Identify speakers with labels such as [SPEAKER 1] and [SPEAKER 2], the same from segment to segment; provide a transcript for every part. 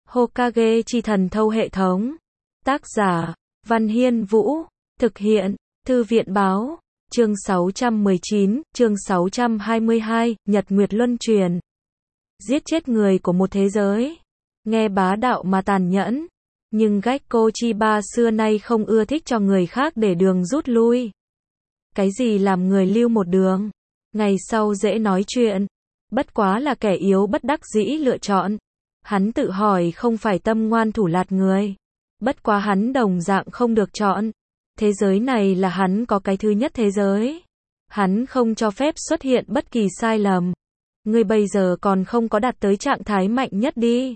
[SPEAKER 1] Hokage chi thần thâu hệ thống. Tác giả, Văn Hiên Vũ. Thực hiện, Thư viện Báo. Chương 619, chương 622, Nhật Nguyệt Luân Truyền. Giết chết người của một thế giới. Nghe bá đạo mà tàn nhẫn. Nhưng Gekko Chiba xưa nay không ưa thích cho người khác để đường rút lui. Cái gì làm người lưu một đường. Ngày sau dễ nói chuyện. Bất quá là kẻ yếu bất đắc dĩ lựa chọn. Hắn tự hỏi không phải tâm ngoan thủ lạt người. Bất quá hắn đồng dạng không được chọn. Thế giới này là hắn có cái thứ nhất thế giới. Hắn không cho phép xuất hiện bất kỳ sai lầm. Ngươi bây giờ còn không có đạt tới trạng thái mạnh nhất đi.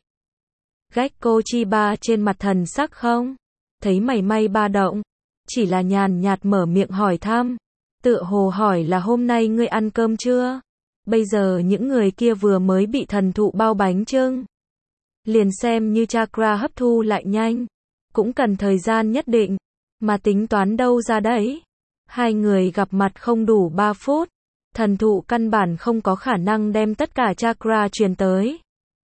[SPEAKER 1] Gekko Chiba trên mặt thần sắc không thấy mảy may ba động. Chỉ là nhàn nhạt mở miệng hỏi thăm. Tựa hồ hỏi là hôm nay ngươi ăn cơm chưa? Bây giờ những người kia vừa mới bị thần thụ bao bánh chưng. Liền xem như chakra hấp thu lại nhanh. Cũng cần thời gian nhất định. Mà tính toán đâu ra đấy. Hai người gặp mặt không đủ 3 phút. Thần thụ căn bản không có khả năng đem tất cả chakra truyền tới.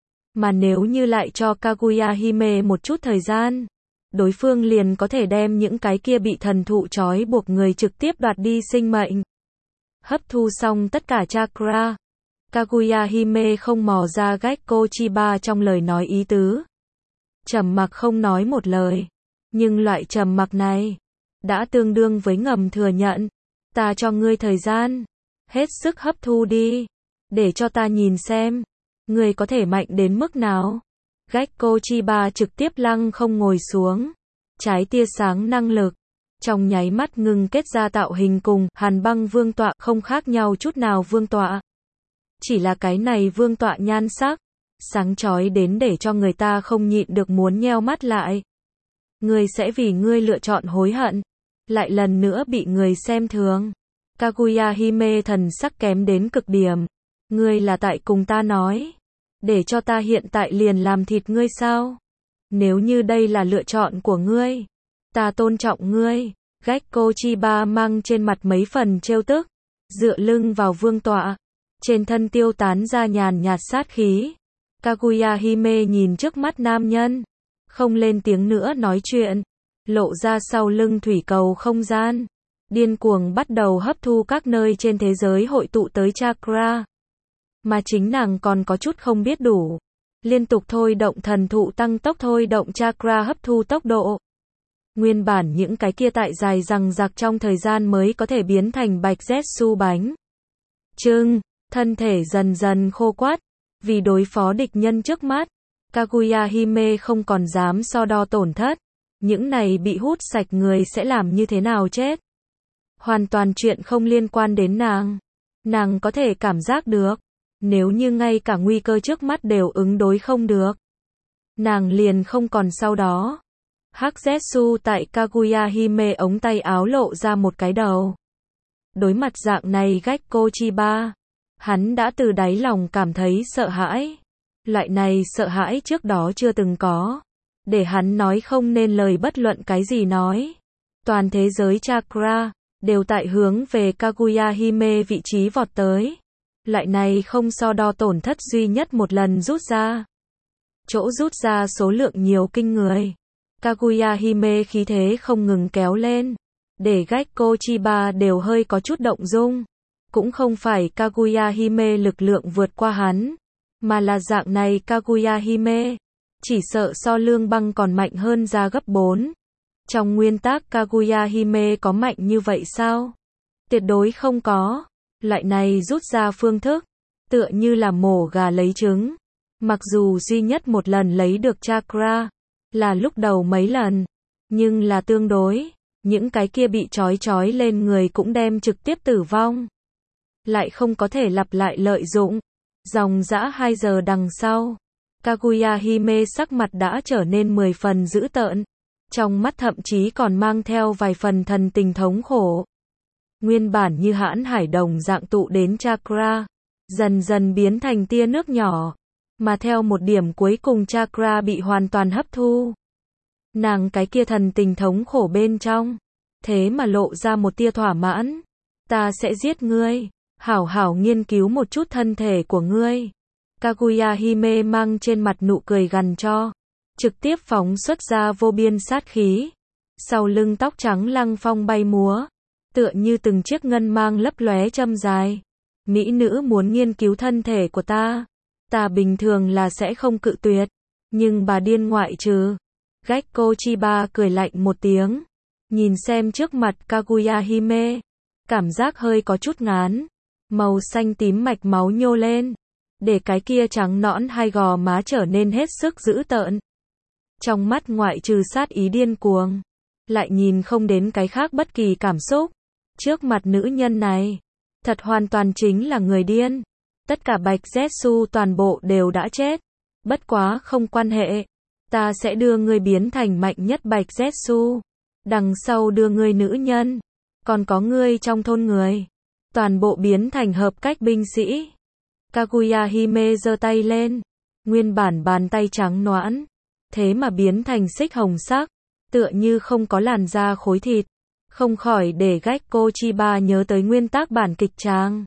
[SPEAKER 1] Mà nếu như lại cho Kaguya Hime một chút thời gian, đối phương liền có thể đem những cái kia bị thần thụ trói buộc người trực tiếp đoạt đi sinh mệnh. Hấp thu xong tất cả chakra. Kaguya Hime không mò ra Gekko Chiba trong lời nói ý tứ. Trầm mặc không nói một lời. Nhưng loại trầm mặc này đã tương đương với ngầm thừa nhận. Ta cho ngươi thời gian. Hết sức hấp thu đi. Để cho ta nhìn xem. Ngươi có thể mạnh đến mức nào. Gekko Chiba trực tiếp lăng không ngồi xuống. Trái tia sáng năng lực. Trong nháy mắt ngừng kết ra tạo hình cùng Hàn Băng Vương tọa không khác nhau chút nào vương tọa. Chỉ là cái này vương tọa nhan sắc. Sáng chói đến để cho người ta không nhịn được muốn nheo mắt lại. Ngươi sẽ vì ngươi lựa chọn hối hận. Lại lần nữa bị người xem thường. Kaguya Hime thần sắc kém đến cực điểm. Ngươi là tại cùng ta nói. Để cho ta hiện tại liền làm thịt ngươi sao? Nếu như đây là lựa chọn của ngươi. Ta tôn trọng ngươi. Gekko Chiba mang trên mặt mấy phần trêu tức. Dựa lưng vào vương tọa. Trên thân tiêu tán ra nhàn nhạt sát khí. Kaguya Hime nhìn trước mắt nam nhân. Không lên tiếng nữa nói chuyện. Lộ ra sau lưng thủy cầu không gian. Điên cuồng bắt đầu hấp thu các nơi trên thế giới hội tụ tới chakra. Mà chính nàng còn có chút không biết đủ. Liên tục thôi động thần thụ tăng tốc thôi động chakra hấp thu tốc độ. Nguyên bản những cái kia tại dài rằng rạc trong thời gian mới có thể biến thành bạch Zetsu bánh chưng. Thân thể dần dần khô quắt. Vì đối phó địch nhân trước mắt. Kaguya Hime không còn dám so đo tổn thất. Những này bị hút sạch người sẽ làm như thế nào chết. Hoàn toàn chuyện không liên quan đến nàng. Nàng có thể cảm giác được. Nếu như ngay cả nguy cơ trước mắt đều ứng đối không được. Nàng liền không còn sau đó. Hắc Zetsu tại Kaguya Hime ống tay áo lộ ra một cái đầu. Đối mặt dạng này Gekko Chiba. Hắn đã từ đáy lòng cảm thấy sợ hãi. Loại này sợ hãi trước đó chưa từng có. Để hắn nói không nên lời bất luận cái gì nói. Toàn thế giới chakra đều tại hướng về Kaguya Hime vị trí vọt tới. Loại này không so đo tổn thất duy nhất một lần rút ra. Chỗ rút ra số lượng nhiều kinh người. Kaguya Hime khí thế không ngừng kéo lên. Để Gekko Chiba đều hơi có chút động dung. Cũng không phải Kaguya Hime lực lượng vượt qua hắn. Mà là dạng này Kaguya Hime. Chỉ sợ so Lương Băng còn mạnh hơn ra gấp 4. Trong nguyên tắc Kaguya Hime có mạnh như vậy sao? Tuyệt đối không có. Loại này rút ra phương thức. Tựa như là mổ gà lấy trứng. Mặc dù duy nhất một lần lấy được chakra. Là lúc đầu mấy lần. Nhưng là tương đối. Những cái kia bị trói lên người cũng đem trực tiếp tử vong. Lại không có thể lặp lại lợi dụng. Dòng dã 2 giờ đằng sau. Kaguya Hime sắc mặt đã trở nên 10 phần dữ tợn. Trong mắt thậm chí còn mang theo vài phần thần tình thống khổ. Nguyên bản như hãn hải đồng dạng tụ đến chakra. Dần dần biến thành tia nước nhỏ. Mà theo một điểm cuối cùng chakra bị hoàn toàn hấp thu. Nàng cái kia thần tình thống khổ bên trong. Thế mà lộ ra một tia thỏa mãn. Ta sẽ giết ngươi. Hảo hảo nghiên cứu một chút thân thể của ngươi. Kaguya Hime mang trên mặt nụ cười gằn cho. trực tiếp phóng xuất ra vô biên sát khí. Sau lưng tóc trắng lăng phong bay múa, tựa như từng chiếc ngân mang lấp lóe châm dài. Mỹ nữ muốn nghiên cứu thân thể của ta bình thường là sẽ không cự tuyệt, nhưng bà điên ngoại trừ. Gekko Chiba cười lạnh một tiếng, nhìn xem trước mặt Kaguya Hime, cảm giác hơi có chút ngán, màu xanh tím mạch máu nhô lên, để cái kia trắng nõn hai gò má trở nên hết sức dữ tợn. Trong mắt ngoại trừ sát ý điên cuồng, lại nhìn không đến cái khác bất kỳ cảm xúc. Trước mặt nữ nhân này, thật hoàn toàn chính là người điên. Tất cả Bạch Zetsu toàn bộ đều đã chết. Bất quá không quan hệ, ta sẽ đưa ngươi biến thành mạnh nhất Bạch Zetsu. Đằng sau đưa ngươi nữ nhân, còn có ngươi trong thôn người, toàn bộ biến thành hợp cách binh sĩ. Kaguya Hime giơ tay lên, nguyên bản bàn tay trắng nõn, thế mà biến thành xích hồng sắc, tựa như không có làn da khối thịt, không khỏi để Gekko Chiba nhớ tới nguyên tác bản kịch tràng.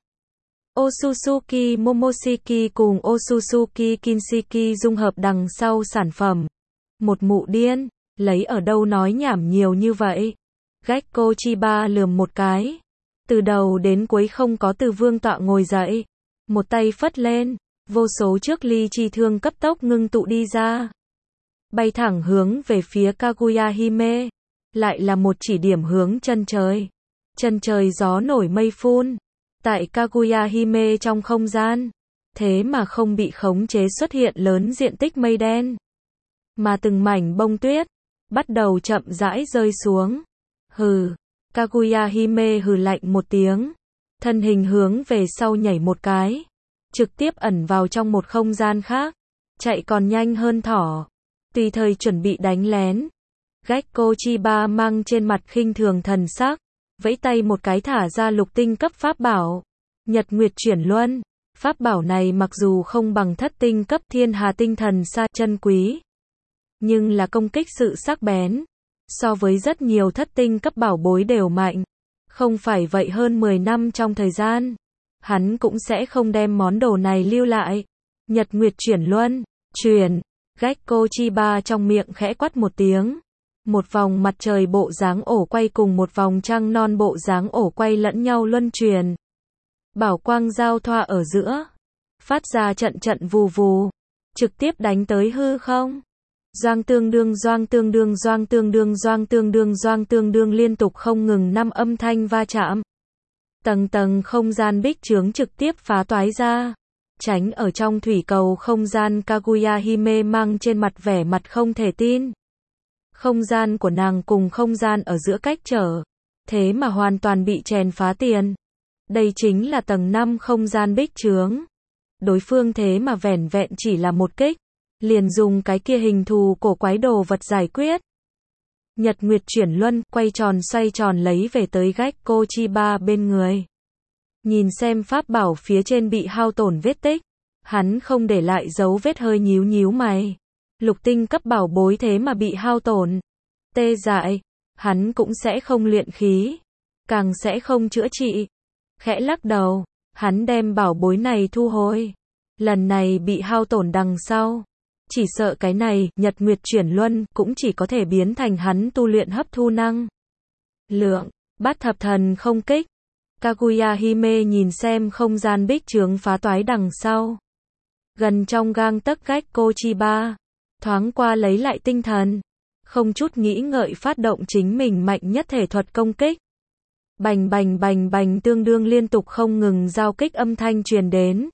[SPEAKER 1] Otsutsuki Momoshiki cùng Otsutsuki Kinshiki dung hợp đằng sau sản phẩm. Một mụ điên, lấy ở đâu nói nhảm nhiều như vậy. Gekko Chiba lườm một cái, từ đầu đến cuối không có từ vương tọa ngồi dậy, một tay phất lên, vô số chiếc ly chi thương cấp tốc ngưng tụ đi ra, bay thẳng hướng về phía Kaguya Hime, lại là một chỉ điểm hướng chân trời. Chân trời gió nổi mây phun, tại Kaguya Hime trong không gian, thế mà không bị khống chế xuất hiện lớn diện tích mây đen, mà từng mảnh bông tuyết bắt đầu chậm rãi rơi xuống. Hừ, Kaguya Hime hừ lạnh một tiếng, thân hình hướng về sau nhảy một cái, trực tiếp ẩn vào trong một không gian khác, chạy còn nhanh hơn thỏ, tùy thời chuẩn bị đánh lén. Gekko Chiba mang trên mặt khinh thường thần sắc, vẫy tay một cái thả ra lục tinh cấp pháp bảo, Nhật Nguyệt Chuyển Luân. Pháp bảo này mặc dù không bằng thất tinh cấp Thiên Hà Tinh Thần Sa chân quý, nhưng là công kích sự sắc bén, so với rất nhiều thất tinh cấp bảo bối đều mạnh. Không phải vậy hơn 10 năm trong thời gian, hắn cũng sẽ không đem món đồ này lưu lại. Nhật Nguyệt Chuyển Luân, chuyển. Gekko Chiba trong miệng khẽ quát một tiếng. Một vòng mặt trời bộ dáng ổ quay cùng một vòng trăng non bộ dáng ổ quay lẫn nhau luân chuyển. Bảo quang giao thoa ở giữa, phát ra trận trận vù vù, trực tiếp đánh tới hư không. Doang tương đương doang tương đương doang tương đương doang tương đương doang tương đương liên tục không ngừng 5 âm thanh va chạm. Tầng tầng không gian bích chướng trực tiếp phá toái ra. Tránh ở trong thủy cầu không gian Kaguya Hime mang trên mặt vẻ mặt không thể tin. Không gian của nàng cùng không gian ở giữa cách trở, thế mà hoàn toàn bị chèn phá tiền. Đây chính là tầng 5 không gian bích chướng. Đối phương thế mà vẻn vẹn chỉ là một kích, liền dùng cái kia hình thù cổ quái đồ vật giải quyết. Nhật Nguyệt Chuyển Luân, quay tròn xoay tròn lấy về tới Gekko Chiba bên người. Nhìn xem pháp bảo phía trên bị hao tổn vết tích, hắn không để lại dấu vết, hơi nhíu nhíu mày. Lục tinh cấp bảo bối thế mà bị hao tổn, tê dại, hắn cũng sẽ không luyện khí, càng sẽ không chữa trị. Khẽ lắc đầu, hắn đem bảo bối này thu hồi. Lần này bị hao tổn đằng sau, chỉ sợ cái này, Nhật Nguyệt Chuyển Luân, cũng chỉ có thể biến thành hắn tu luyện hấp thu năng lượng. Bát thập thần không kích. Kaguya Hime nhìn xem không gian bích chướng phá toái đằng sau. Gần trong gang tấc Gekko Chiba, thoáng qua lấy lại tinh thần, không chút nghĩ ngợi phát động chính mình mạnh nhất thể thuật công kích. Bành bành bành bành tương đương liên tục không ngừng giao kích âm thanh truyền đến.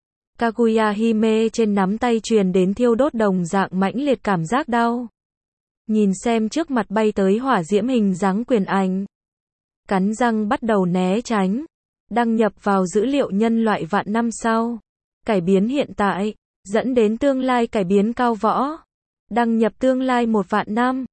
[SPEAKER 1] Kaguya Hime trên nắm tay truyền đến thiêu đốt đồng dạng mãnh liệt cảm giác đau. Nhìn xem trước mặt bay tới hỏa diễm hình dáng quyền ảnh, cắn răng bắt đầu né tránh. Đăng nhập vào dữ liệu nhân loại vạn năm sau, cải biến hiện tại, dẫn đến tương lai cải biến cao võ. Đăng nhập tương lai 1 vạn năm.